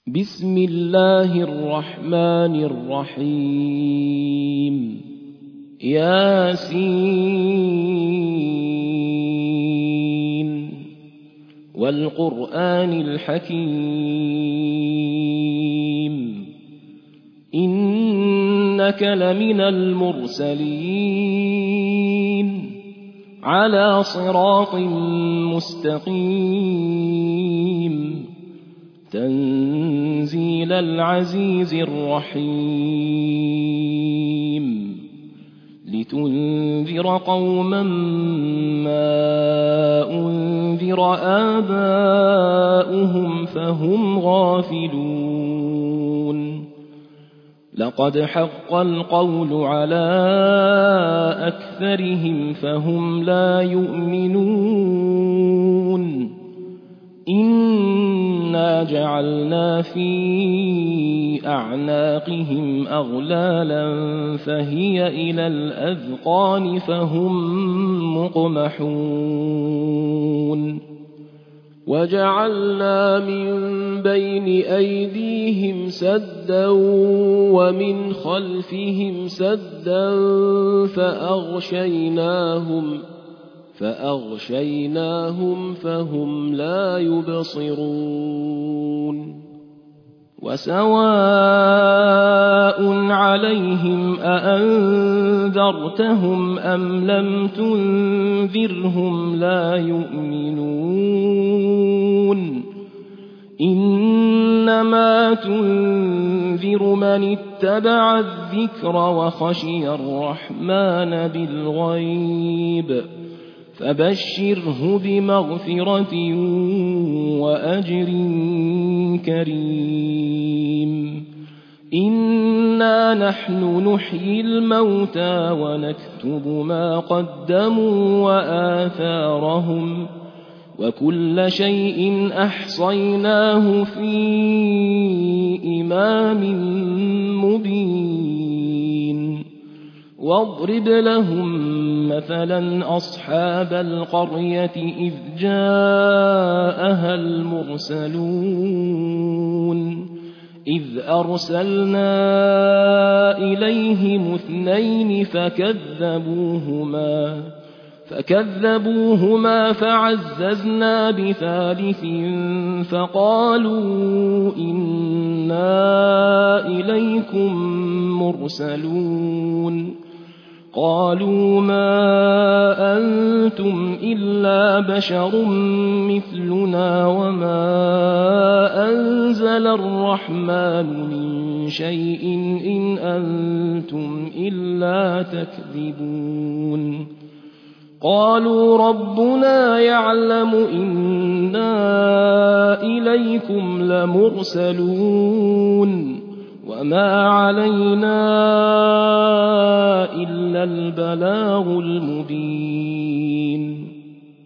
بسم الله الرحمن الرحيم ياسين والقرآن الحكيم إنك لمن المرسلين على صراط مستقيم تنزيل العزيز الرحيم لتنذر قوما ما أنذر آباؤهم فهم غافلون لقد حق القول على أكثرهم فهم لا يؤمنون إنا جعلنا في أعناقهم أغلالا فهي إلى الأذقان فهم مقمحون وجعلنا من بين أيديهم سدا ومن خلفهم سدا فأغشيناهم فهم لا يبصرون وسواء عليهم أأنذرتهم أم لم تنذرهم لا يؤمنون إنما تنذر من اتبع الذكر وخشي الرحمن بالغيب فبشره بمغفرة وأجر كريم إنا نحن نحيي الموتى ونكتب ما قدموا وآثارهم وكل شيء أحصيناه في إمام مبين واضرب لهم مثلا أصحاب القرية إذ جاءها المرسلون إذ أرسلنا إليهم اثنين فكذبوهما فعززنا بثالث فقالوا إنا إليكم مرسلون قالوا ما أنتم إلا بشر مثلنا وما أنزل الرحمن من شيء إن أنتم إلا تكذبون قالوا ربنا يعلم إنا إليكم لمرسلون وما علينا إلا البلاغ المبين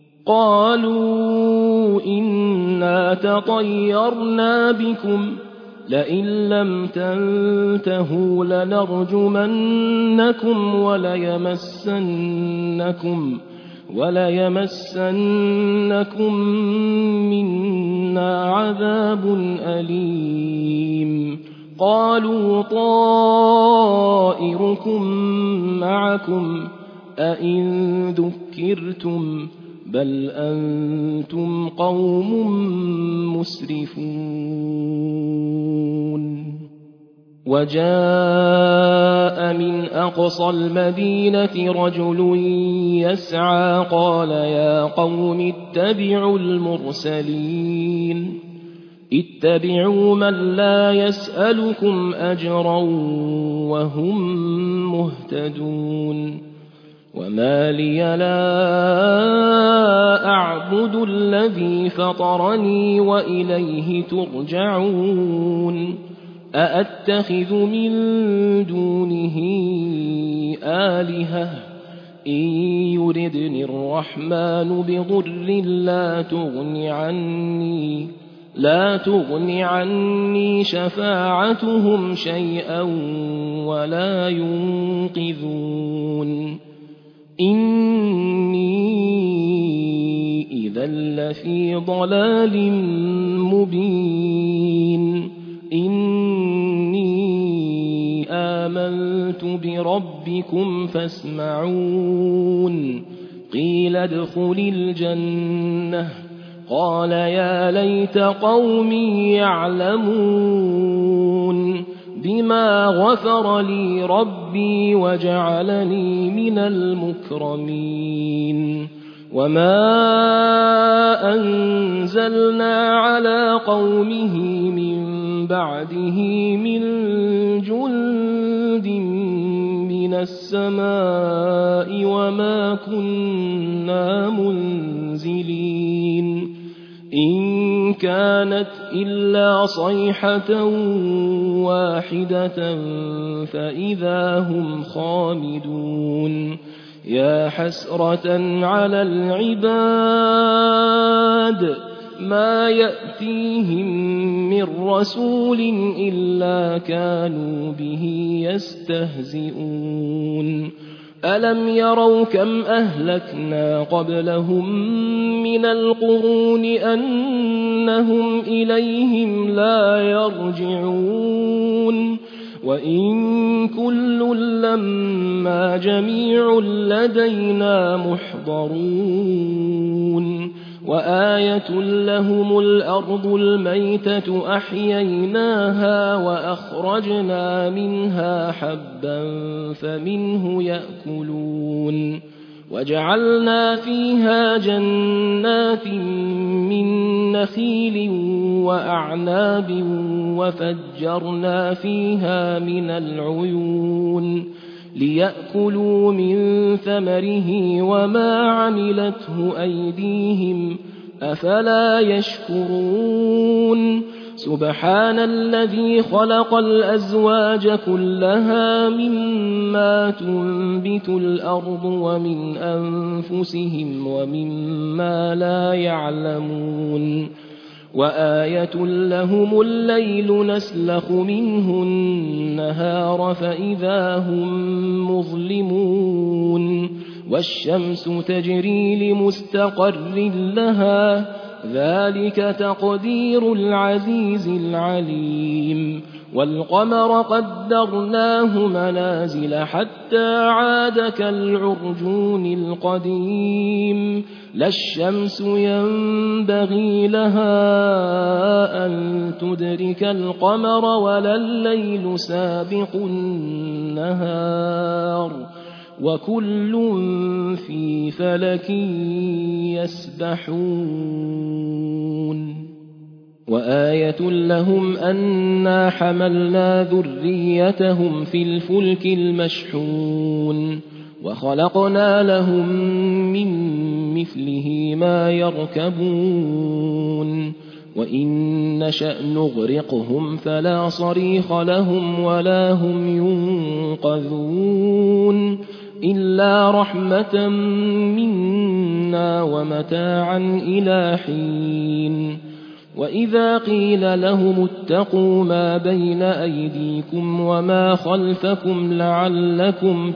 قالوا إنا تطيرنا بكم لئن لم تنتهوا لنرجمنكم وليمسنكم منا عذاب أليم قالوا طائركم معكم أئن ذكرتم بل أنتم قوم مسرفون وجاء من أقصى المدينة رجل يسعى قال يا قوم اتبعوا المرسلين اتبعوا من لا يسألكم أجرا وهم مهتدون وما لي لا أعبد الذي فطرني وإليه ترجعون أأتخذ من دونه آلهة إن يردني الرحمن بضر لا تغن عني شفاعتهم شيئا ولا ينقذون إني إذا لفي ضلال مبين آمنت بربكم فاسمعون قيل ادخل الجنة قال يا ليت قومي يعلمون بما غفر لي ربي وجعلني من المكرمين وما أنزلنا على قومه من بعده من جند من السماء وما كنا منزلين إن كانت إلا صيحة واحدة فإذا هم خامدون يا حسرة على العباد ما يأتيهم من رسول إلا كانوا به يستهزئون ألم يروا كم أهلكنا قبلهم من القرون أنهم إليهم لا يرجعون وإن كل لما جميع لدينا محضرون وآية لهم الأرض الميتة أحييناها وأخرجنا منها حبا فمنه يأكلون وجعلنا فيها جنات من نخيل وأعناب وفجرنا فيها من العيون ليأكلوا من ثمره وما عملته أيديهم أفلا يشكرون سبحان الذي خلق الأزواج كلها مما تنبت الأرض ومن أنفسهم ومما لا يعلمون وآية لهم الليل نسلخ منه النهار فإذا هم مظلمون والشمس تجري لمستقر لها ذلك تقدير العزيز العليم والقمر قدرناه منازل حتى عاد كالعرجون القديم لا الشمس ينبغي لها أن تدرك القمر ولا الليل سابق النهار وكل في فلك يسبحون وآية لهم أنا حملنا ذريتهم في الفلك المشحون وخلقنا لهم من مثله ما يركبون وإن نشأ نغرقهم فلا صريخ لهم ولا هم ينقذون إلا رحمة منا ومتاعا إلى حين وإذا قيل لهم اتقوا ما بين أيديكم وما خلفكم لعلكم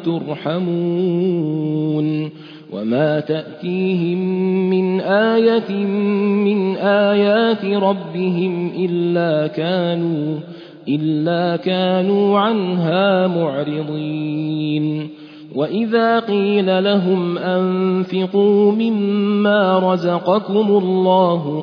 ترحمون وما تأتيهم من آية من آيات ربهم إلا كانوا عنها معرضين وإذا قيل لهم أنفقوا مما رزقكم الله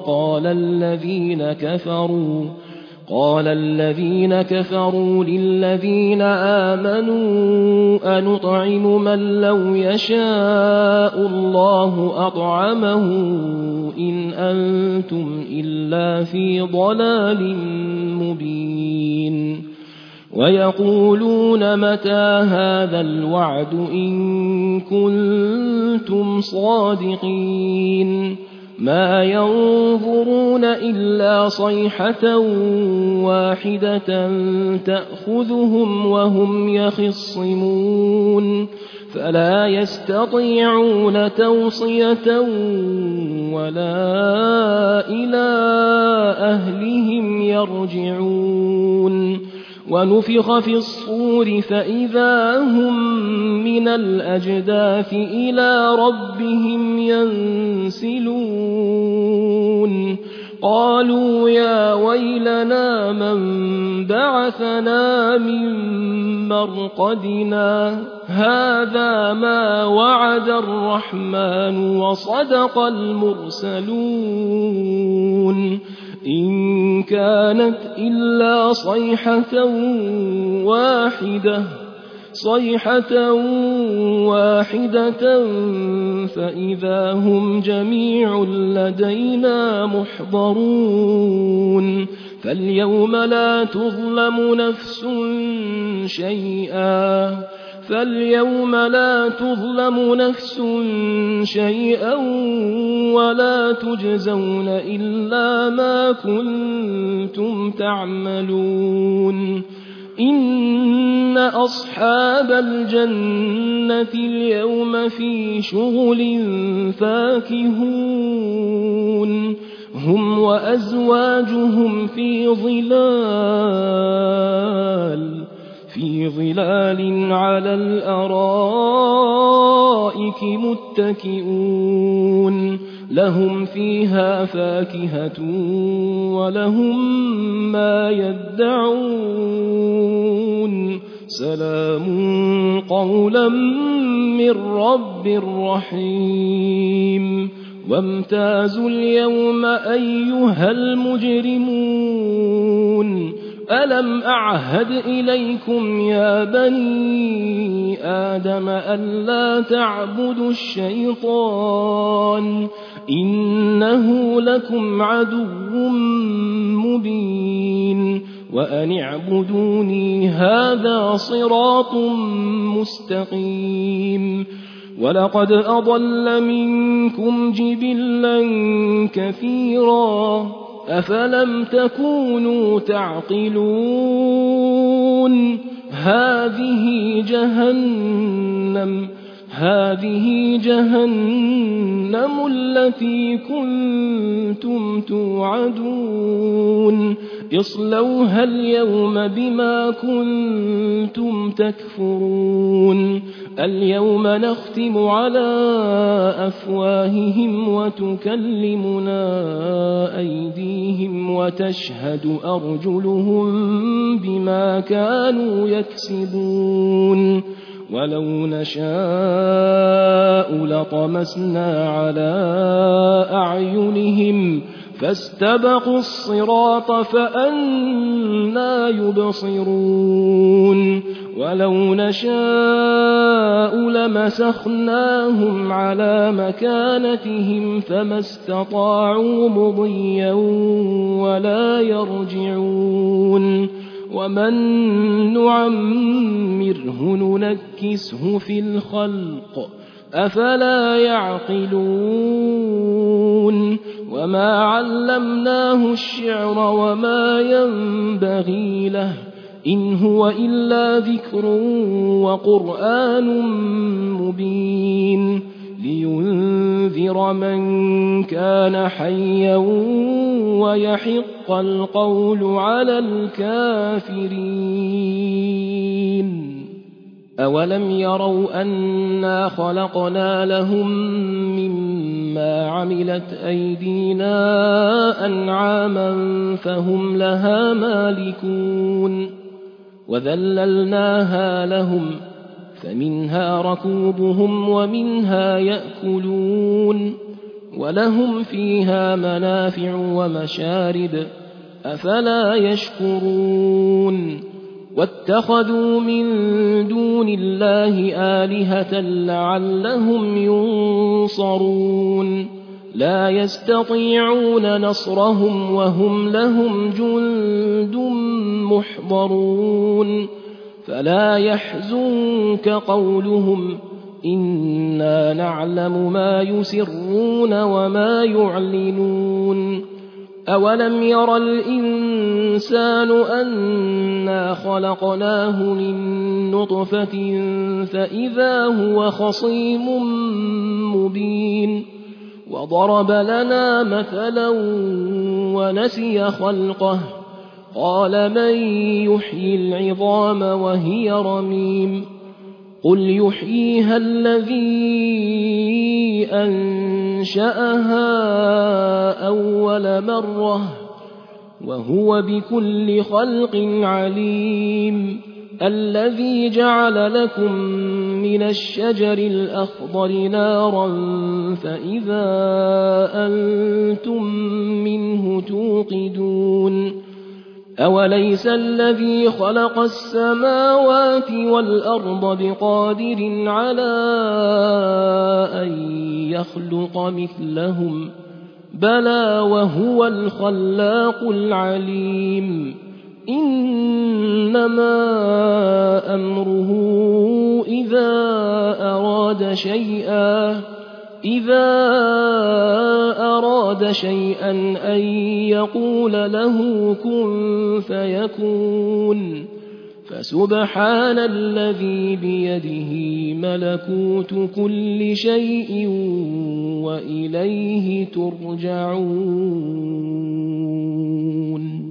قال الذين كفروا للذين آمنوا أنطعم من لو يشاء الله أطعمه إن أنتم إلا في ضلال مبين ويقولون متى هذا الوعد إن كنتم صادقين ما ينظرون إلا صيحة واحدة تأخذهم وهم يخصمون فلا يستطيعون توصية ولا إلى أهلهم يرجعون ونفخ في الصور فإذا هم من الأجداث إلى ربهم ينسلون قالوا يا ويلنا من بعثنا من مرقدنا هذا ما وعد الرحمن وصدق المرسلون إن كانت إلا صيحة واحدة فإذا هم جميع لدينا محضرون فاليوم لا تظلم نفس شيئا ولا تجزون إلا ما كنتم تعملون إن أصحاب الجنة اليوم في شغل فاكهون هم وأزواجهم في ظلال على الأرائك متكئون لهم فيها فاكهة ولهم ما يدعون سلام قولا من رب رحيم وامتازوا اليوم أيها المجرمون ألم أعهد إليكم يا بني آدم ألا تعبدوا الشيطان إنه لكم عدو مبين وأن اعبدوني هذا صراط مستقيم ولقد أضل منكم جبلا كثيرا أفلم تكونوا تعقلون هذه جهنم التي كنتم توعدون اصلوها اليوم بما كنتم تكفرون اليوم نختم على أفواههم وتكلمنا أيديهم وتشهد أرجلهم بما كانوا يكسبون ولو نشاء لطمسنا على أعينهم فاستبقوا الصراط فأنى يبصرون ولو نشاء لمسخناهم على مكانتهم فما استطاعوا مضيا ولا يرجعون ومن نعمره ننكسه في الخلق أفلا يعقلون وما علمناه الشعر وما ينبغي له إن هو إلا ذكر وقرآن مبين لينذر من كان حيا ويحق القول على الكافرين أولم يروا أنا خلقنا لهم مما عملت أيدينا أنعاما فهم لها مالكون وذللناها لهم فمنها ركوبهم ومنها يأكلون ولهم فيها منافع ومشارب أفلا يشكرون واتخذوا من دون الله آلهة لعلهم ينصرون لا يستطيعون نصرهم وهم لهم جند محضرون فلا يحزنك قولهم إنا نعلم ما يسرون وما يعلنون أولم ير الإنسان أنا خلقناه من نطفة فإذا هو خصيم مبين وضرب لنا مثلا ونسي خلقه قال من يحيي العظام وهي رميم قل يحييها الذي أنشأها أول مرة وهو بكل خلق عليم الذي جعل لكم من الشجر الأخضر نارا فإذا أنتم منه توقدون أوليس الذي خلق السماوات والأرض بقادر على أن يخلق مثلهم بلى وهو الخلاق العليم إنما أمره إذا أراد شيئا أن يقول له كن فيكون فسبحان الذي بيده ملكوت كل شيء وإليه ترجعون